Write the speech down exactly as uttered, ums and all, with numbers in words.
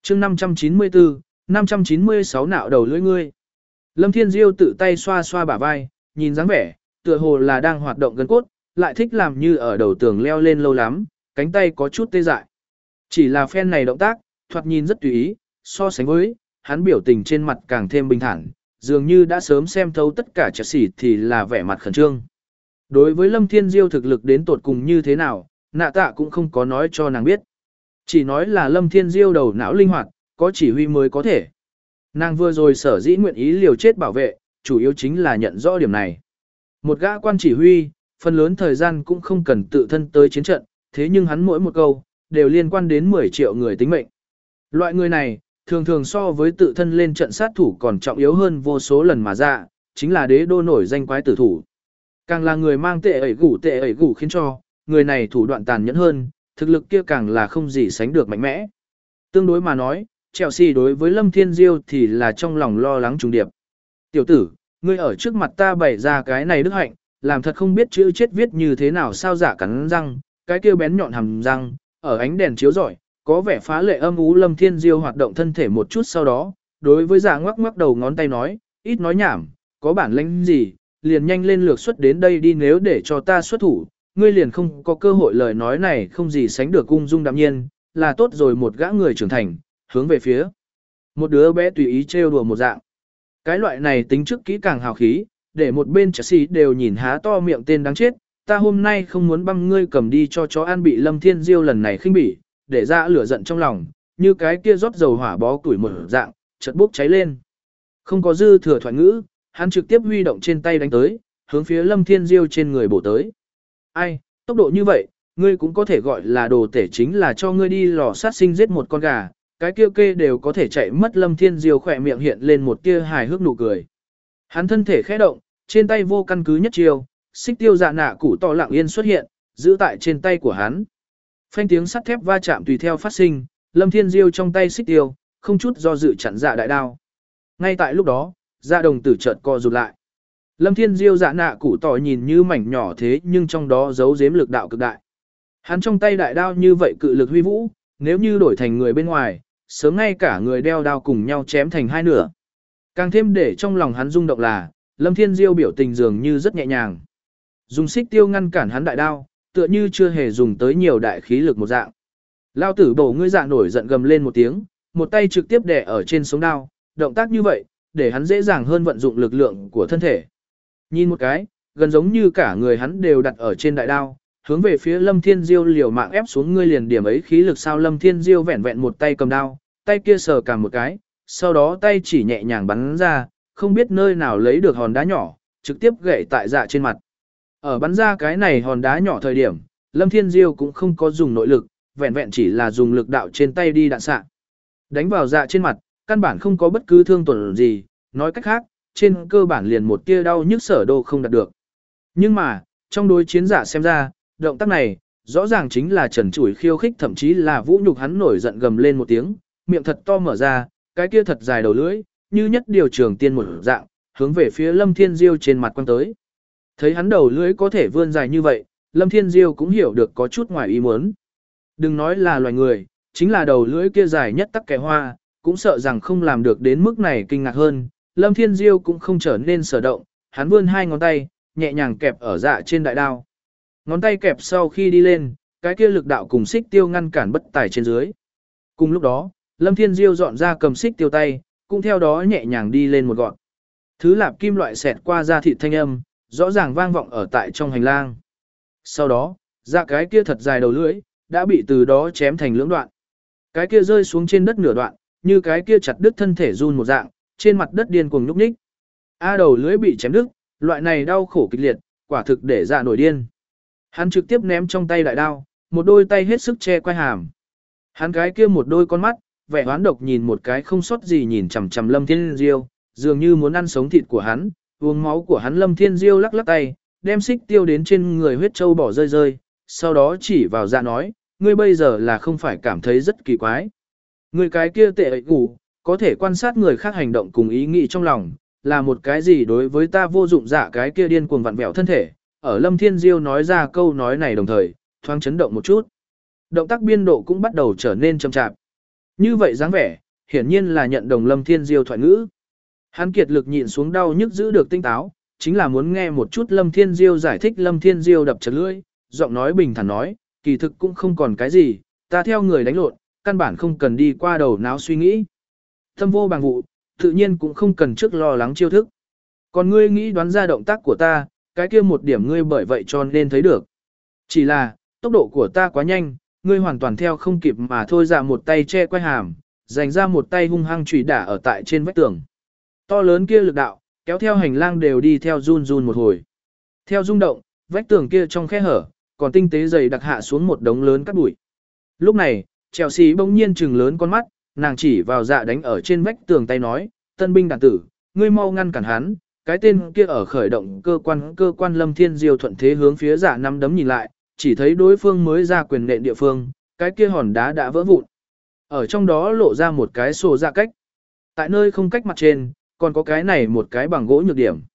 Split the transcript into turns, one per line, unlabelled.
chương năm trăm chín mươi tư, năm trăm chín mươi sáu nạo đầu lưỡi ngươi. Lâm Thiên Diêu tự tay xoa xoa bả vai, nhìn dáng vẻ, tựa hồ là đang hoạt động gân cốt, lại thích làm như ở đầu tường leo lên lâu lắm, cánh tay có chút tê dại. Chỉ là phen này động tác, thoạt nhìn rất tùy ý, so sánh với, hắn biểu tình trên mặt càng thêm bình thản, dường như đã sớm xem thấu tất cả trẻ xỉ thì là vẻ mặt khẩn trương. Đối với Lâm Thiên Diêu thực lực đến tột cùng như thế nào, nạ tạ cũng không có nói cho nàng biết. Chỉ nói là Lâm Thiên Diêu đầu não linh hoạt, có chỉ huy mới có thể. Nàng vừa rồi sở dĩ nguyện ý liều chết bảo vệ, chủ yếu chính là nhận rõ điểm này. Một gã quan chỉ huy, phần lớn thời gian cũng không cần tự thân tới chiến trận, thế nhưng hắn mỗi một câu, đều liên quan đến mười triệu người tính mệnh. Loại người này, thường thường so với tự thân lên trận sát thủ còn trọng yếu hơn vô số lần mà ra, chính là đế đô nổi danh quái tử thủ. Càng là người mang tệ ẩy gủ tệ ẩy gủ khiến cho, người này thủ đoạn tàn nhẫn hơn, thực lực kia càng là không gì sánh được mạnh mẽ. Tương đối mà nói, Chelsea đối với Lâm Thiên Diêu thì là trong lòng lo lắng trùng điệp. Tiểu tử, ngươi ở trước mặt ta bày ra cái này đức hạnh, làm thật không biết chữ chết viết như thế nào sao giả cắn răng, cái kia bén nhọn hàm răng, ở ánh đèn chiếu rọi, có vẻ phá lệ âm ú. Lâm Thiên Diêu hoạt động thân thể một chút sau đó, đối với giả ngoắc ngoắc đầu ngón tay nói, ít nói nhảm, có bản lĩnh gì, liền nhanh lên lược xuất đến đây đi, nếu để cho ta xuất thủ, ngươi liền không có cơ hội. Lời nói này không gì sánh được ung dung đạm nhiên, là tốt rồi một gã người trưởng thành, hướng về phía một đứa bé tùy ý trêu đùa một dạng. Cái loại này tính trước kỹ càng hào khí, để một bên Chelsea đều nhìn há to miệng tên đáng chết, ta hôm nay không muốn băm ngươi cầm đi cho chó ăn. Bị Lâm Thiên Diêu lần này khinh bỉ, để ra lửa giận trong lòng, như cái kia rót dầu hỏa bó củi một dạng, chợt bốc cháy lên. Không có dư thừa thoại ngữ, hắn trực tiếp huy động trên tay đánh tới, hướng phía Lâm Thiên Diêu trên người bổ tới. Ai, tốc độ như vậy, ngươi cũng có thể gọi là đồ tể, chính là cho ngươi đi lò sát sinh giết một con gà, cái kia kê đều có thể chạy mất. Lâm Thiên Diêu khỏe miệng hiện lên một tia hài hước nụ cười. Hắn thân thể khẽ động, trên tay vô căn cứ nhất chiêu, xích tiêu dạ nạ củ to lặng yên xuất hiện, giữ tại trên tay của hắn. Phanh tiếng sắt thép va chạm tùy theo phát sinh, Lâm Thiên Diêu trong tay xích tiêu, không chút do dự chặn dạ đại đao. Ngay tại lúc đó, dạ đồng tử chợt co rụt lại. Lâm Thiên Diêu dạ nạ củ tỏ nhìn như mảnh nhỏ thế nhưng trong đó giấu giếm lực đạo cực đại. Hắn trong tay đại đao như vậy cự lực huy vũ, nếu như đổi thành người bên ngoài, sớm ngay cả người đeo đao cùng nhau chém thành hai nửa. Càng thêm để trong lòng hắn rung động là, Lâm Thiên Diêu biểu tình dường như rất nhẹ nhàng. Dùng xích tiêu ngăn cản hắn đại đao, tựa như chưa hề dùng tới nhiều đại khí lực một dạng. Lao tử bổ ngươi dạ nổi giận gầm lên một tiếng, một tay trực tiếp đè ở trên sống đao, động tác như vậy, để hắn dễ dàng hơn vận dụng lực lượng của thân thể. Nhìn một cái, gần giống như cả người hắn đều đặt ở trên đại đao, hướng về phía Lâm Thiên Diêu liều mạng ép xuống. Ngươi liền điểm ấy khí lực sao? Lâm Thiên Diêu vẹn vẹn một tay cầm đao, tay kia sờ cả một cái, sau đó tay chỉ nhẹ nhàng bắn ra, không biết nơi nào lấy được hòn đá nhỏ, trực tiếp gậy tại dạ trên mặt. Ở bắn ra cái này hòn đá nhỏ thời điểm, Lâm Thiên Diêu cũng không có dùng nội lực, vẹn vẹn chỉ là dùng lực đạo trên tay đi đạn xạ. Đánh vào dạ trên mặt, căn bản không có bất cứ thương tổn gì, nói cách khác, trên cơ bản liền một tia đau nhức sở đô không đạt được. Nhưng mà, trong đối chiến giả xem ra, động tác này, rõ ràng chính là trần trụi khiêu khích, thậm chí là vũ nhục. Hắn nổi giận gầm lên một tiếng, miệng thật to mở ra, cái kia thật dài đầu lưỡi, như nhất điều trường tiên một dạng, hướng về phía Lâm Thiên Diêu trên mặt quăng tới. Thấy hắn đầu lưỡi có thể vươn dài như vậy, Lâm Thiên Diêu cũng hiểu được có chút ngoài ý muốn. Đừng nói là loài người, chính là đầu lưỡi kia dài nhất tắc kẻ hoa, cũng sợ rằng không làm được đến mức này. Kinh ngạc hơn, Lâm Thiên Diêu cũng không trở nên sở động, hắn vươn hai ngón tay, nhẹ nhàng kẹp ở dạ trên đại đao. Ngón tay kẹp sau khi đi lên, cái kia lực đạo cùng xích tiêu ngăn cản bất tài trên dưới. Cùng lúc đó, Lâm Thiên Diêu dọn ra cầm xích tiêu tay, cũng theo đó nhẹ nhàng đi lên một gọn. Thứ lạp kim loại xẹt qua da thịt thanh âm, rõ ràng vang vọng ở tại trong hành lang. Sau đó, dạ cái kia thật dài đầu lưỡi, đã bị từ đó chém thành lưỡng đoạn. Cái kia rơi xuống trên đất nửa đoạn, như cái kia chặt đứt thân thể run một dạng, trên mặt đất điên cuồng nhúc nhích. A đầu lưỡi bị chém đứt, loại này đau khổ kịch liệt, quả thực để dạ nổi điên. Hắn trực tiếp ném trong tay đại đao, một đôi tay hết sức che quai hàm. Hắn cái kia một đôi con mắt, vẻ hoán độc nhìn một cái không sót gì nhìn chằm chằm Lâm Thiên Diêu, dường như muốn ăn sống thịt của hắn, uống máu của hắn. Lâm Thiên Diêu lắc lắc tay, đem xích tiêu đến trên người huyết châu bỏ rơi rơi, sau đó chỉ vào dạ nói, ngươi bây giờ là không phải cảm thấy rất kỳ quái. Ngươi cái kia tệ ẩy ngủ, có thể quan sát người khác hành động cùng ý nghĩ trong lòng, là một cái gì đối với ta vô dụng. Dạ cái kia điên cuồng vặn vẹo thân thể, ở Lâm Thiên Diêu nói ra câu nói này đồng thời, thoáng chấn động một chút. Động tác biên độ cũng bắt đầu trở nên chậm chạp. Như vậy dáng vẻ, hiển nhiên là nhận đồng Lâm Thiên Diêu thoại ngữ. Hắn kiệt lực nhịn xuống đau nhức giữ được tinh táo, chính là muốn nghe một chút Lâm Thiên Diêu giải thích. Lâm Thiên Diêu đập chật lưỡi, giọng nói bình thản nói, kỳ thực cũng không còn cái gì, ta theo người đánh lộn, căn bản không cần đi qua đầu não suy nghĩ. Tâm vô bằng vụ, tự nhiên cũng không cần trước lo lắng chiêu thức. Còn ngươi nghĩ đoán ra động tác của ta, cái kia một điểm ngươi bởi vậy cho nên thấy được. Chỉ là, tốc độ của ta quá nhanh, ngươi hoàn toàn theo không kịp mà thôi. Dạ một tay che quay hàm, dành ra một tay hung hăng chủy đả ở tại trên vách tường. To lớn kia lực đạo, kéo theo hành lang đều đi theo run run một hồi. Theo rung động, vách tường kia trong khe hở, còn tinh tế dày đặc hạ xuống một đống lớn cát bụi. Lúc này, Chelsea bỗng nhiên trừng lớn con mắt, nàng chỉ vào dạ đánh ở trên vách tường tay nói, tân binh đàn tử, ngươi mau ngăn cản hắn. Cái tên kia ở khởi động cơ quan cơ quan Lâm Thiên Diêu thuận thế hướng phía dạ nắm đấm nhìn lại, chỉ thấy đối phương mới ra quyền nện địa phương, cái kia hòn đá đã vỡ vụn. Ở trong đó lộ ra một cái sổ dạ cách. Tại nơi không cách mặt trên, còn có cái này một cái bằng gỗ nhược điểm.